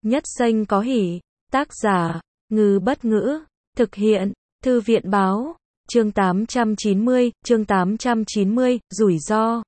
Nhất danh có hỷ. Tác giả, Ngư Bất Ngữ. Thực hiện, Thư viện Báo. Chương 890, rủi ro.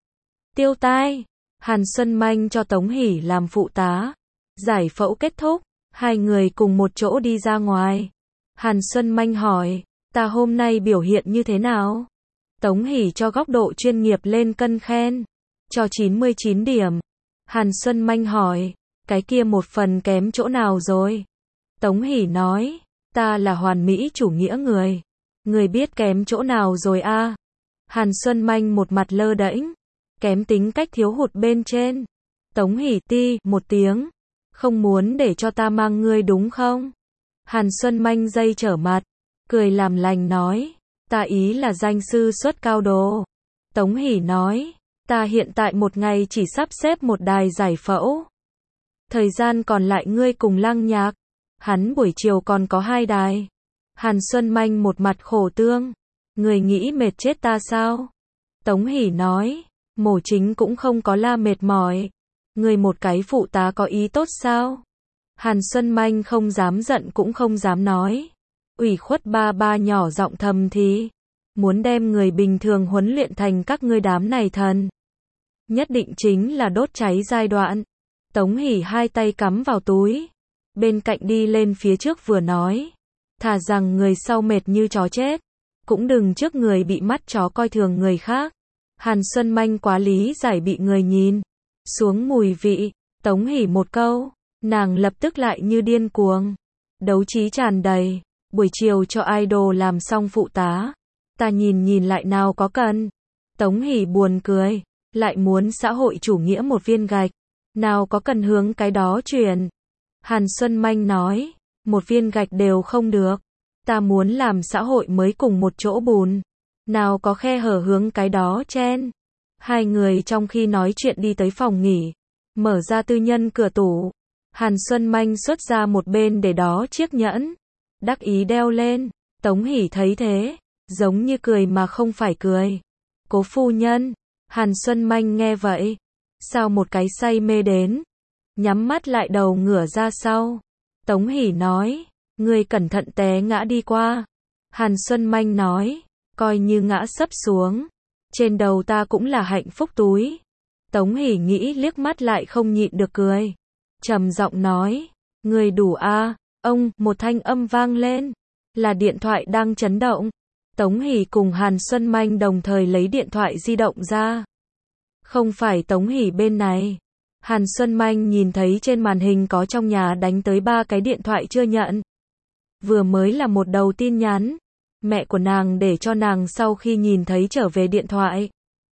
Tiêu tai. Hàn Xuân Manh cho Tống Hỷ làm phụ tá. Giải phẫu kết thúc, hai người cùng một chỗ đi ra ngoài. Hàn Xuân Manh hỏi, ta hôm nay biểu hiện như thế nào? Tống Hỷ cho góc độ chuyên nghiệp lên cân khen. Cho 99 điểm. Hàn Xuân Manh hỏi, cái kia một phần kém chỗ nào rồi? Tống Hỷ nói, ta là hoàn mỹ chủ nghĩa người. Người biết kém chỗ nào rồi a? Hàn Xuân Manh một mặt lơ đễnh. Kém tính cách thiếu hụt bên trên. Tống Hỷ ti một tiếng. Không muốn để cho ta mang ngươi đúng không? Hàn Xuân Manh dây trở mặt. Cười làm lành nói, ta ý là danh sư xuất cao đồ. Tống Hỷ nói, ta hiện tại một ngày chỉ sắp xếp một đài giải phẫu. Thời gian còn lại ngươi cùng Lăng Nhạc. Hắn buổi chiều còn có 2 đài. Hàn Xuân Manh một mặt khổ tương. Người nghĩ mệt chết ta sao? Tống Hỷ nói, mổ chính cũng không có la mệt mỏi. Người một cái phụ tá có ý tốt sao? Hàn Xuân Manh không dám giận cũng không dám nói. Ủy khuất ba nhỏ giọng thầm thì. Muốn đem người bình thường huấn luyện thành các ngươi đám này thần. Nhất định chính là đốt cháy giai đoạn. Tống Hỷ hai tay cắm vào túi. Bên cạnh đi lên phía trước vừa nói. Thà rằng người sau mệt như chó chết. Cũng đừng trước người bị mắt chó coi thường người khác. Hàn Xuân Manh quá lý giải bị người nhìn xuống mùi vị. Tống Hỷ một câu. Nàng lập tức lại như điên cuồng. Đấu trí tràn đầy. Buổi chiều cho idol làm xong phụ tá. Ta nhìn lại nào có cần. Tống Hỷ buồn cười. Lại muốn xã hội chủ nghĩa một viên gạch. Nào có cần hướng cái đó chuyển. Hàn Xuân Manh nói. Một viên gạch đều không được. Ta muốn làm xã hội mới cùng một chỗ bùn. Nào có khe hở hướng cái đó chen. Hai người trong khi nói chuyện đi tới phòng nghỉ. Mở ra tư nhân cửa tủ. Hàn Xuân Manh xuất ra một bên để đó chiếc nhẫn. Đắc ý đeo lên. Tống Hỷ thấy thế. Giống như cười mà không phải cười. Cố phu nhân. Hàn Xuân Manh nghe vậy. Sao một cái say mê đến. Nhắm mắt lại đầu ngửa ra sau. Tống Hỷ nói. Ngươi cẩn thận té ngã đi qua. Hàn Xuân Manh nói. Coi như ngã sấp xuống. Trên đầu ta cũng là hạnh phúc túi. Tống Hỷ nghĩ liếc mắt lại không nhịn được cười. Trầm giọng nói. Ngươi đủ a. Ông, một thanh âm vang lên. Là điện thoại đang chấn động. Tống Hỷ cùng Hàn Xuân Manh đồng thời lấy điện thoại di động ra. Không phải Tống Hỷ bên này. Hàn Xuân Manh nhìn thấy trên màn hình có trong nhà đánh tới 3 cái điện thoại chưa nhận. Vừa mới là một đầu tin nhắn. Mẹ của nàng để cho nàng sau khi nhìn thấy trở về điện thoại.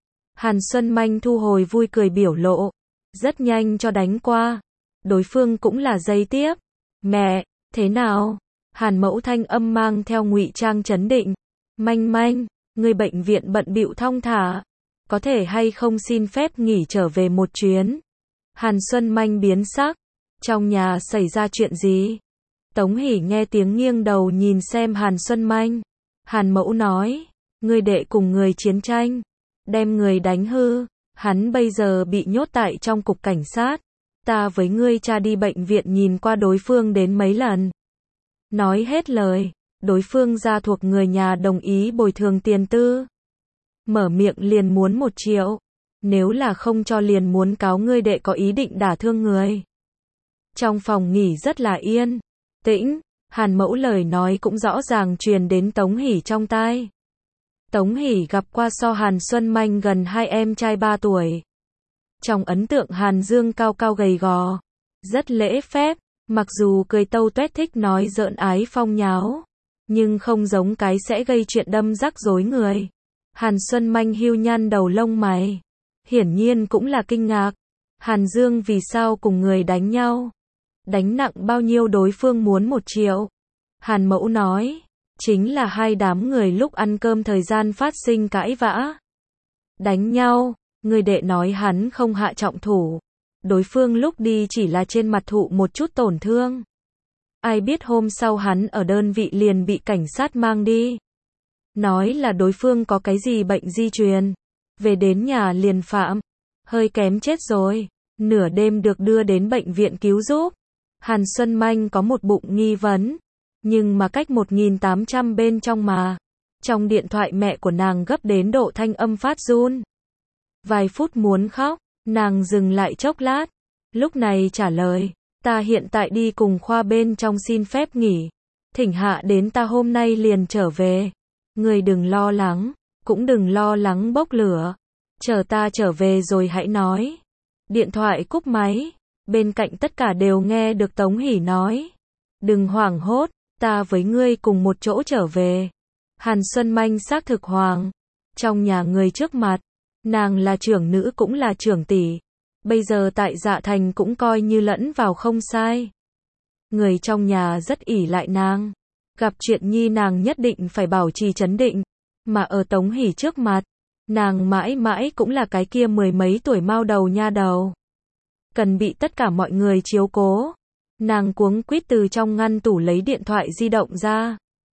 Hàn Xuân Manh thu hồi vui cười biểu lộ. Rất nhanh cho đánh qua. Đối phương cũng là giây tiếp. Mẹ, thế nào? Hàn Mẫu thanh âm mang theo ngụy trang trấn định. Manh, người bệnh viện bận bịu thong thả. Có thể hay không xin phép nghỉ trở về một chuyến? Hàn Xuân Manh biến sắc. Trong nhà xảy ra chuyện gì? Tống Hỷ nghe tiếng nghiêng đầu nhìn xem Hàn Xuân Manh. Hàn Mẫu nói. Người đệ cùng người chiến tranh. Đem người đánh hư. Hắn bây giờ bị nhốt tại trong cục cảnh sát. Ta với ngươi cha đi bệnh viện nhìn qua đối phương đến mấy lần. Nói hết lời. Đối phương gia thuộc người nhà đồng ý bồi thường tiền tư. Mở miệng liền muốn 1 triệu. Nếu là không cho liền muốn cáo ngươi đệ có ý định đả thương người. Trong phòng nghỉ rất là yên tĩnh. Hàn Mẫu lời nói cũng rõ ràng truyền đến Tống Hỷ trong tai. Tống Hỷ gặp qua so Hàn Xuân Manh gần 2 em trai 3 tuổi. Trong ấn tượng Hàn Dương cao cao gầy gò. Rất lễ phép. Mặc dù cười tâu tuét thích nói giỡn ái phong nháo. Nhưng không giống cái sẽ gây chuyện đâm rắc rối người. Hàn Xuân Manh hiu nhăn đầu lông mày. Hiển nhiên cũng là kinh ngạc. Hàn Dương vì sao cùng người đánh nhau? Đánh nặng bao nhiêu đối phương muốn 1 triệu? Hàn Mẫu nói. Chính là hai đám người lúc ăn cơm thời gian phát sinh cãi vã. Đánh nhau. Người đệ nói hắn không hạ trọng thủ. Đối phương lúc đi chỉ là trên mặt thụ một chút tổn thương. Ai biết hôm sau hắn ở đơn vị liền bị cảnh sát mang đi. Nói là đối phương có cái gì bệnh di truyền. Về đến nhà liền phạm. Hơi kém chết rồi. Nửa đêm được đưa đến bệnh viện cứu giúp. Hàn Xuân Manh có một bụng nghi vấn. Nhưng mà cách 1800 bên trong mà. Trong điện thoại mẹ của nàng gấp đến độ thanh âm phát run. Vài phút muốn khóc, nàng dừng lại chốc lát. Lúc này trả lời, ta hiện tại đi cùng khoa bên trong xin phép nghỉ. Thỉnh hạ đến ta hôm nay liền trở về. Người đừng lo lắng, cũng đừng lo lắng bốc lửa. Chờ ta trở về rồi hãy nói. Điện thoại cúp máy. Bên cạnh tất cả đều nghe được Tống Hỷ nói. Đừng hoảng hốt, ta với ngươi cùng một chỗ trở về. Hàn Xuân Manh xác thực hoàng. Trong nhà người trước mặt, nàng là trưởng nữ cũng là trưởng tỷ. Bây giờ tại Dạ Thành cũng coi như lẫn vào không sai. Người trong nhà rất ỷ lại nàng. Gặp chuyện nhi nàng nhất định phải bảo trì trấn định. Mà ở Tống Hỷ trước mặt, nàng mãi mãi cũng là cái kia mười mấy tuổi mao đầu nha đầu. Cần bị tất cả mọi người chiếu cố. Nàng cuống quýt từ trong ngăn tủ lấy điện thoại di động ra.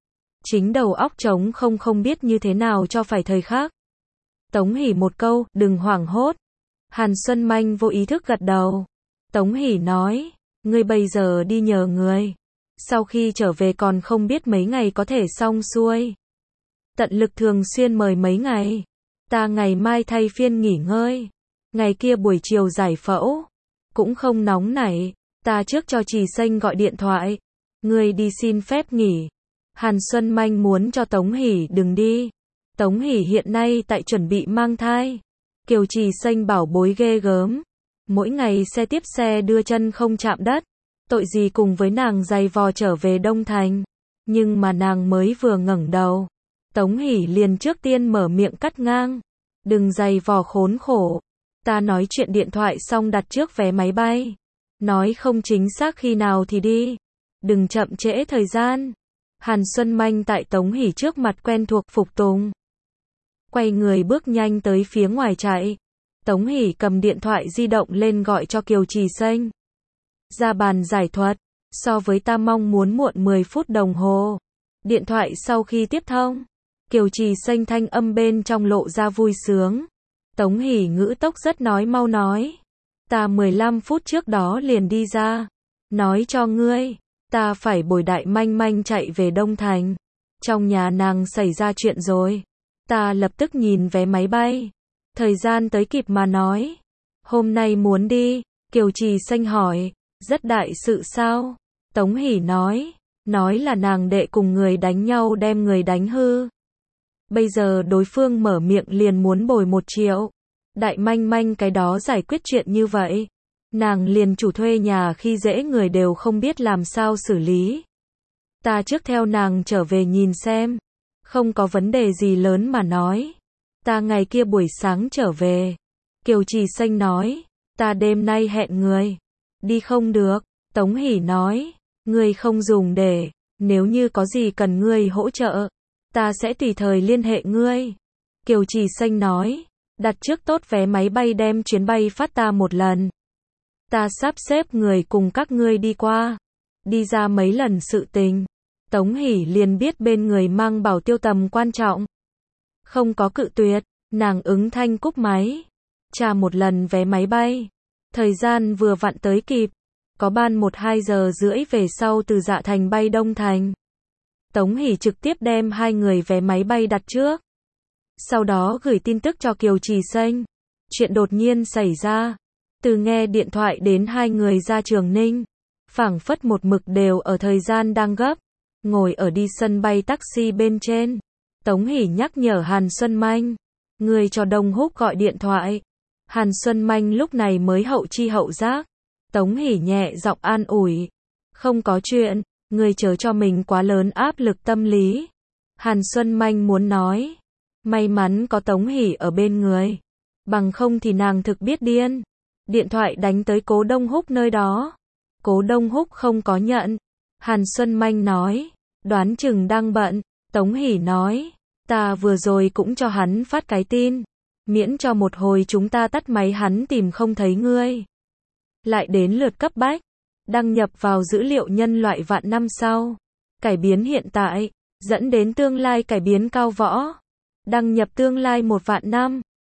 Chính đầu óc trống không biết như thế nào cho phải thời khắc. Tống Hỷ một câu, đừng hoảng hốt. Hàn Xuân Manh vô ý thức gật đầu. Tống Hỷ nói, ngươi bây giờ đi nhờ người. Sau khi trở về còn không biết mấy ngày có thể xong xuôi. Tận lực thường xuyên mời mấy ngày. Ta ngày mai thay phiên nghỉ ngơi. Ngày kia buổi chiều giải phẫu. Cũng không nóng nảy. Ta trước cho Trì Xanh gọi điện thoại. Ngươi đi xin phép nghỉ. Hàn Xuân Manh muốn cho Tống Hỷ đừng đi. Tống Hỷ hiện nay tại chuẩn bị mang thai. Kiều Trì Xanh bảo bối ghê gớm. Mỗi ngày xe tiếp xe đưa chân không chạm đất. Tội gì cùng với nàng giày vò trở về Đông Thành. Nhưng mà nàng mới vừa ngẩng đầu. Tống Hỷ liền trước tiên mở miệng cắt ngang. Đừng giày vò khốn khổ. Ta nói chuyện điện thoại xong đặt trước vé máy bay. Nói không chính xác khi nào thì đi. Đừng chậm trễ thời gian. Hàn Xuân Manh tại Tống Hỷ trước mặt quen thuộc phục tùng. Quay người bước nhanh tới phía ngoài chạy. Tống Hỷ cầm điện thoại di động lên gọi cho Kiều Trì Xanh. Ra bàn giải thuật. So với ta mong muốn muộn 10 phút đồng hồ. Điện thoại sau khi tiếp thông. Kiều Trì Xanh thanh âm bên trong lộ ra vui sướng. Tống Hỷ ngữ tốc rất nói mau nói. Ta 15 phút trước đó liền đi ra. Nói cho ngươi. Ta phải bồi Đại Manh Manh chạy về Đông Thành. Trong nhà nàng xảy ra chuyện rồi. Ta lập tức nhìn vé máy bay. Thời gian tới kịp mà nói. Hôm nay muốn đi. Kiều Trì Xanh hỏi. Rất đại sự sao? Tống Hỷ nói. Nói là nàng đệ cùng người đánh nhau đem người đánh hư. Bây giờ đối phương mở miệng liền muốn bồi 1 triệu. Đại Manh Manh cái đó giải quyết chuyện như vậy. Nàng liền chủ thuê nhà khi dễ người đều không biết làm sao xử lý. Ta trước theo nàng trở về nhìn xem. Không có vấn đề gì lớn mà nói. Ta ngày kia buổi sáng trở về. Kiều Trì Xanh nói. Ta đêm nay hẹn người. Đi không được. Tống Hỷ nói. Ngươi không dùng để. Nếu như có gì cần ngươi hỗ trợ. Ta sẽ tùy thời liên hệ ngươi. Kiều Trì Xanh nói. Đặt trước tốt vé máy bay đem chuyến bay phát ta một lần. Ta sắp xếp người cùng các ngươi đi qua. Đi ra mấy lần sự tình. Tống Hỷ liền biết bên người mang bảo tiêu tầm quan trọng. Không có cự tuyệt. Nàng ứng thanh cúp máy. Trả một lần vé máy bay. Thời gian vừa vặn tới kịp. Có ban 1-2 giờ rưỡi về sau từ Dạ Thành bay Đông Thành. Tống Hỷ trực tiếp đem 2 người vé máy bay đặt trước. Sau đó gửi tin tức cho Kiều Trì Xanh. Chuyện đột nhiên xảy ra. Từ nghe điện thoại đến 2 người ra Trường Ninh. Phảng phất một mực đều ở thời gian đang gấp. Ngồi ở đi sân bay taxi bên trên. Tống Hỷ nhắc nhở Hàn Xuân Manh. Người cho Đông Húc gọi điện thoại. Hàn Xuân Manh lúc này mới hậu chi hậu giác. Tống Hỷ nhẹ giọng an ủi. Không có chuyện, người chớ cho mình quá lớn áp lực tâm lý. Hàn Xuân Manh muốn nói. May mắn có Tống Hỷ ở bên người. Bằng không thì nàng thực biết điên. Điện thoại đánh tới Cố Đông Húc nơi đó. Cố Đông Húc không có nhận. Hàn Xuân Manh nói. Đoán chừng đang bận. Tống Hỷ nói. Ta vừa rồi cũng cho hắn phát cái tin. Miễn cho một hồi chúng ta tắt máy hắn tìm không thấy ngươi. Lại đến lượt cấp bách. Đăng nhập vào dữ liệu nhân loại vạn năm sau. Cải biến hiện tại. Dẫn đến tương lai cải biến cao võ. Đăng nhập tương lai 1 vạn năm.